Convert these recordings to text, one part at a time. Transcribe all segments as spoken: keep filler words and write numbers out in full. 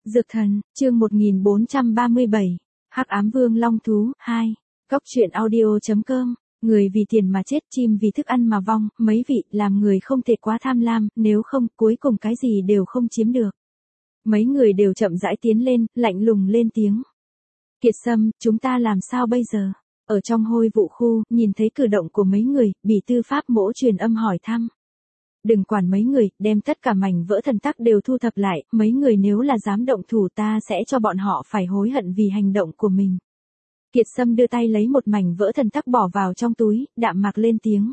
Dược thần, chương một nghìn bốn trăm ba mươi bảy, Hắc ám vương long thú, hai. Góc truyện audio.com, người vì tiền mà chết, chim vì thức ăn mà vong, mấy vị, làm người không thể quá tham lam, nếu không, cuối cùng cái gì đều không chiếm được. Mấy người đều chậm rãi tiến lên, lạnh lùng lên tiếng. Kiệt Sâm, chúng ta làm sao bây giờ? Ở trong hôi vụ khu, nhìn thấy cử động của mấy người, Bỉ Tư Pháp Mỗ truyền âm hỏi thăm. Đừng quản mấy người, đem tất cả mảnh vỡ thần tắc đều thu thập lại, mấy người nếu là dám động thủ ta sẽ cho bọn họ phải hối hận vì hành động của mình. Kiệt Sâm đưa tay lấy một mảnh vỡ thần tắc bỏ vào trong túi, đạm mạc lên tiếng.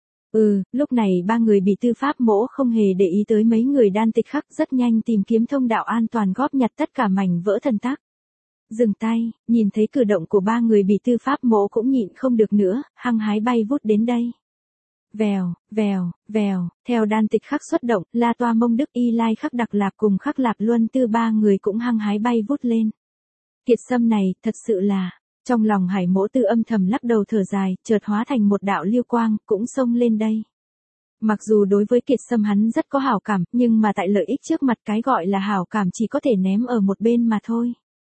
Ừ, lúc này ba người Bỉ Tư Pháp Mỗ không hề để ý tới mấy người đan tịch khắc, rất nhanh tìm kiếm thông đạo an toàn góp nhặt tất cả mảnh vỡ thần tắc. Dừng tay, nhìn thấy cử động của ba người Bỉ Tư Pháp Mỗ cũng nhịn không được nữa, hăng hái bay vút đến đây. Vèo, vèo, vèo, theo đan tịch khắc xuất động, La Toa Mông Đức Y Lai Khắc Đặc Lạp cùng Khắc Lạp Luân Tư ba người cũng hăng hái bay vút lên. Kiệt Sâm này, thật sự là, trong lòng Hải Mỗ Tư âm thầm lắc đầu thở dài, chợt hóa thành một đạo lưu quang, cũng xông lên đây. Mặc dù đối với Kiệt Sâm hắn rất có hảo cảm, nhưng mà tại lợi ích trước mặt cái gọi là hảo cảm chỉ có thể ném ở một bên mà thôi.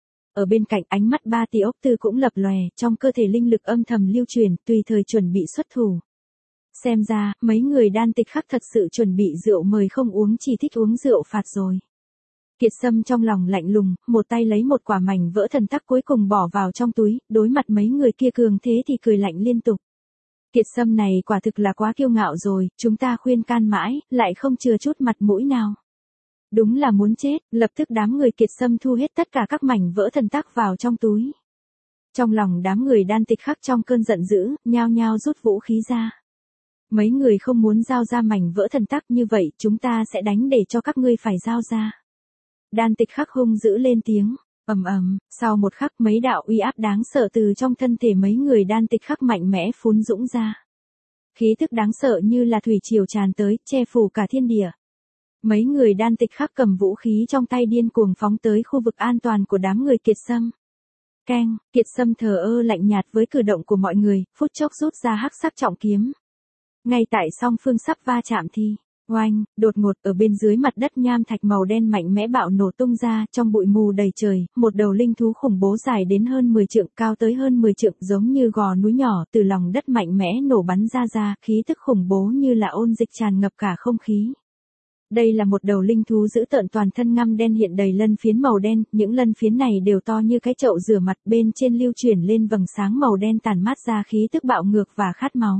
Ở bên cạnh ánh mắt ba tỷ ốc tư cũng lập lòe, trong cơ thể linh lực âm thầm lưu truyền, tùy thời chuẩn bị xuất thủ. Xem ra, mấy người đan tịch khắc thật sự chuẩn bị rượu mời không uống, chỉ thích uống rượu phạt rồi. Kiệt Sâm trong lòng lạnh lùng, một tay lấy một quả mảnh vỡ thần tắc cuối cùng bỏ vào trong túi, đối mặt mấy người kia cường thế thì cười lạnh liên tục. Kiệt Sâm này quả thực là quá kiêu ngạo rồi, chúng ta khuyên can mãi, lại không chừa chút mặt mũi nào. Đúng là muốn chết, lập tức đám người Kiệt Sâm thu hết tất cả các mảnh vỡ thần tắc vào trong túi. Trong lòng đám người đan tịch khắc trong cơn giận dữ, nhao nhao rút vũ khí ra. Mấy người không muốn giao ra mảnh vỡ thần tắc như vậy, chúng ta sẽ đánh để cho các ngươi phải giao ra. Đan tịch khắc hung dữ lên tiếng, ầm ầm, sau một khắc mấy đạo uy áp đáng sợ từ trong thân thể mấy người đan tịch khắc mạnh mẽ phún dũng ra. Khí tức đáng sợ như là thủy triều tràn tới, che phủ cả thiên địa. Mấy người đan tịch khắc cầm vũ khí trong tay điên cuồng phóng tới khu vực an toàn của đám người Kiệt Sâm. Keng, Kiệt Sâm thờ ơ lạnh nhạt với cử động của mọi người, phút chốc rút ra hắc sắc trọng kiếm. Ngay tại song phương sắp va chạm thì, oanh, đột ngột ở bên dưới mặt đất nham thạch màu đen mạnh mẽ bạo nổ tung ra, trong bụi mù đầy trời, một đầu linh thú khủng bố dài đến hơn mười trượng, cao tới hơn mười trượng, giống như gò núi nhỏ, từ lòng đất mạnh mẽ nổ bắn ra ra, khí tức khủng bố như là ôn dịch tràn ngập cả không khí. Đây là một đầu linh thú dữ tợn, toàn thân ngăm đen hiện đầy lân phiến màu đen, những lân phiến này đều to như cái chậu rửa mặt, bên trên lưu chuyển lên vầng sáng màu đen tàn mát ra khí tức bạo ngược và khát máu.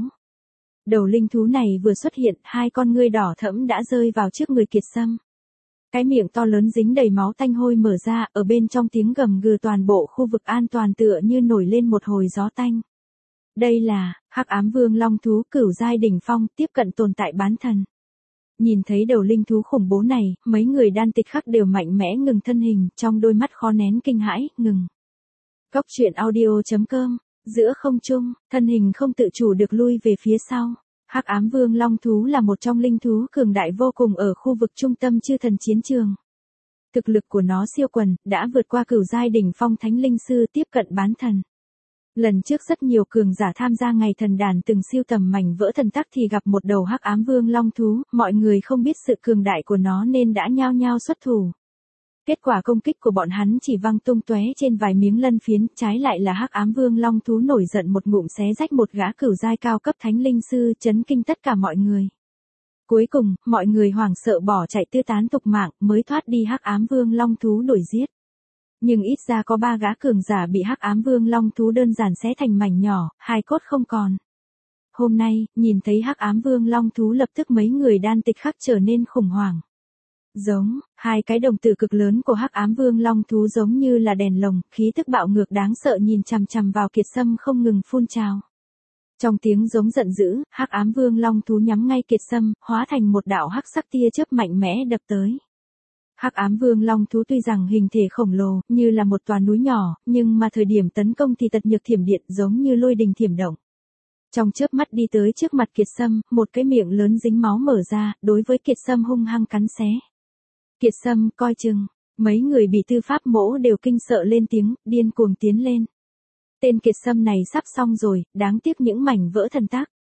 Đầu linh thú này vừa xuất hiện, hai con ngươi đỏ thẫm đã rơi vào trước người Kiệt Sâm. Cái miệng to lớn dính đầy máu tanh hôi mở ra, ở bên trong tiếng gầm gừ toàn bộ khu vực an toàn tựa như nổi lên một hồi gió tanh. Đây là Hắc ám vương long thú cửu giai đỉnh phong, tiếp cận tồn tại bán thần. Nhìn thấy đầu linh thú khủng bố này, mấy người đan tịch khắc đều mạnh mẽ ngừng thân hình, trong đôi mắt khó nén kinh hãi, ngừng. Góc truyện audio.com, giữa không trung, thân hình không tự chủ được lui về phía sau. Hắc ám vương long thú là một trong linh thú cường đại vô cùng ở khu vực trung tâm chư thần chiến trường. Thực lực của nó siêu quần, đã vượt qua cửu giai đỉnh phong thánh linh sư, tiếp cận bán thần. Lần trước rất nhiều cường giả tham gia ngày thần đàn từng siêu tầm mảnh vỡ thần tắc thì gặp một đầu hắc ám vương long thú, mọi người không biết sự cường đại của nó nên đã nhao nhao xuất thủ. Kết quả công kích của bọn hắn chỉ văng tung tóe trên vài miếng lân phiến, trái lại là hắc ám vương long thú nổi giận một ngụm xé rách một gã cửu giai cao cấp thánh linh sư, chấn kinh tất cả mọi người. Cuối cùng, mọi người hoảng sợ bỏ chạy tứ tán tục mạng, mới thoát đi hắc ám vương long thú đuổi giết. Nhưng ít ra có ba gã cường giả bị hắc ám vương long thú đơn giản xé thành mảnh nhỏ, hai cốt không còn. Hôm nay, nhìn thấy hắc ám vương long thú lập tức mấy người đan tịch khắc trở nên khủng hoảng. Giống, hai cái đồng tử cực lớn của hắc ám vương long thú giống như là đèn lồng, khí tức bạo ngược đáng sợ nhìn chằm chằm vào Kiệt Sâm không ngừng phun trào. Trong tiếng giống giận dữ, hắc ám vương long thú nhắm ngay Kiệt Sâm, hóa thành một đạo hắc sắc tia chớp mạnh mẽ đập tới. Hắc ám vương long thú tuy rằng hình thể khổng lồ, như là một tòa núi nhỏ, nhưng mà thời điểm tấn công thì tật nhược thiểm điện, giống như lôi đình thiểm động. Trong chớp mắt đi tới trước mặt Kiệt Sâm, một cái miệng lớn dính máu mở ra, đối với Kiệt Sâm hung hăng cắn xé. Kiệt Sâm, coi chừng, mấy người Bỉ Tư Pháp Mỗ đều kinh sợ lên tiếng, điên cuồng tiến lên. Tên Kiệt Sâm này sắp xong rồi, đáng tiếc những mảnh vỡ thần tắc.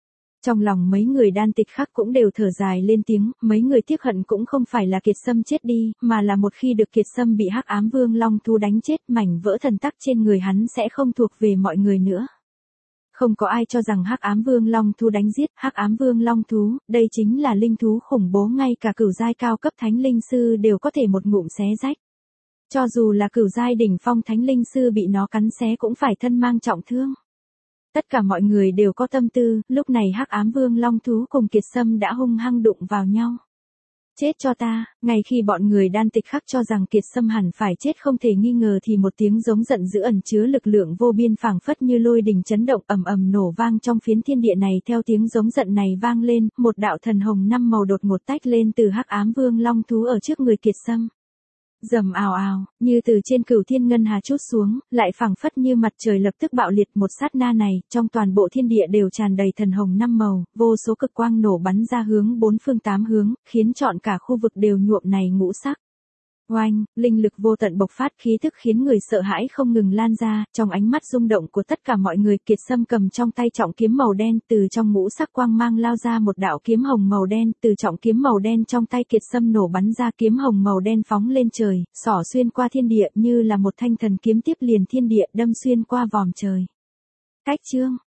Trong lòng mấy người đan tịch khác cũng đều thở dài lên tiếng, mấy người tiếc hận cũng không phải là Kiệt Sâm chết đi, mà là một khi được Kiệt Sâm bị Hắc Ám Vương Long Thú đánh chết, mảnh vỡ thần tắc trên người hắn sẽ không thuộc về mọi người nữa. Không có ai cho rằng Hắc Ám Vương Long Thú đánh giết Hắc Ám Vương Long Thú, đây chính là linh thú khủng bố, ngay cả cửu giai cao cấp thánh linh sư đều có thể một ngụm xé rách. Cho dù là cửu giai đỉnh phong thánh linh sư bị nó cắn xé cũng phải thân mang trọng thương. Tất cả mọi người đều có tâm tư, lúc này Hắc Ám Vương Long Thú cùng Kiệt Sâm đã hung hăng đụng vào nhau. Chết cho ta, ngay khi bọn người đan tịch khắc cho rằng Kiệt Sâm hẳn phải chết không thể nghi ngờ thì một tiếng giống giận dữ ẩn chứa lực lượng vô biên phảng phất như lôi đình chấn động ầm ầm nổ vang trong phiến thiên địa này. Theo tiếng giống giận này vang lên, một đạo thần hồng năm màu đột ngột tách lên từ Hắc Ám Vương Long Thú ở trước người Kiệt Sâm. Rầm ào ào, như từ trên cửu thiên ngân hà trút xuống, lại phảng phất như mặt trời lập tức bạo liệt. Một sát na này, trong toàn bộ thiên địa đều tràn đầy thần hồng năm màu, vô số cực quang nổ bắn ra hướng bốn phương tám hướng, khiến trọn cả khu vực đều nhuộm này ngũ sắc. Oanh, linh lực vô tận bộc phát, khí thức khiến người sợ hãi không ngừng lan ra, trong ánh mắt rung động của tất cả mọi người. Kiệt Sâm cầm trong tay trọng kiếm màu đen, từ trong ngũ sắc quang mang lao ra một đạo kiếm hồng màu đen, từ trọng kiếm màu đen trong tay Kiệt Sâm nổ bắn ra, kiếm hồng màu đen phóng lên trời, xỏ xuyên qua thiên địa như là một thanh thần kiếm tiếp liền thiên địa, đâm xuyên qua vòm trời. Cách chương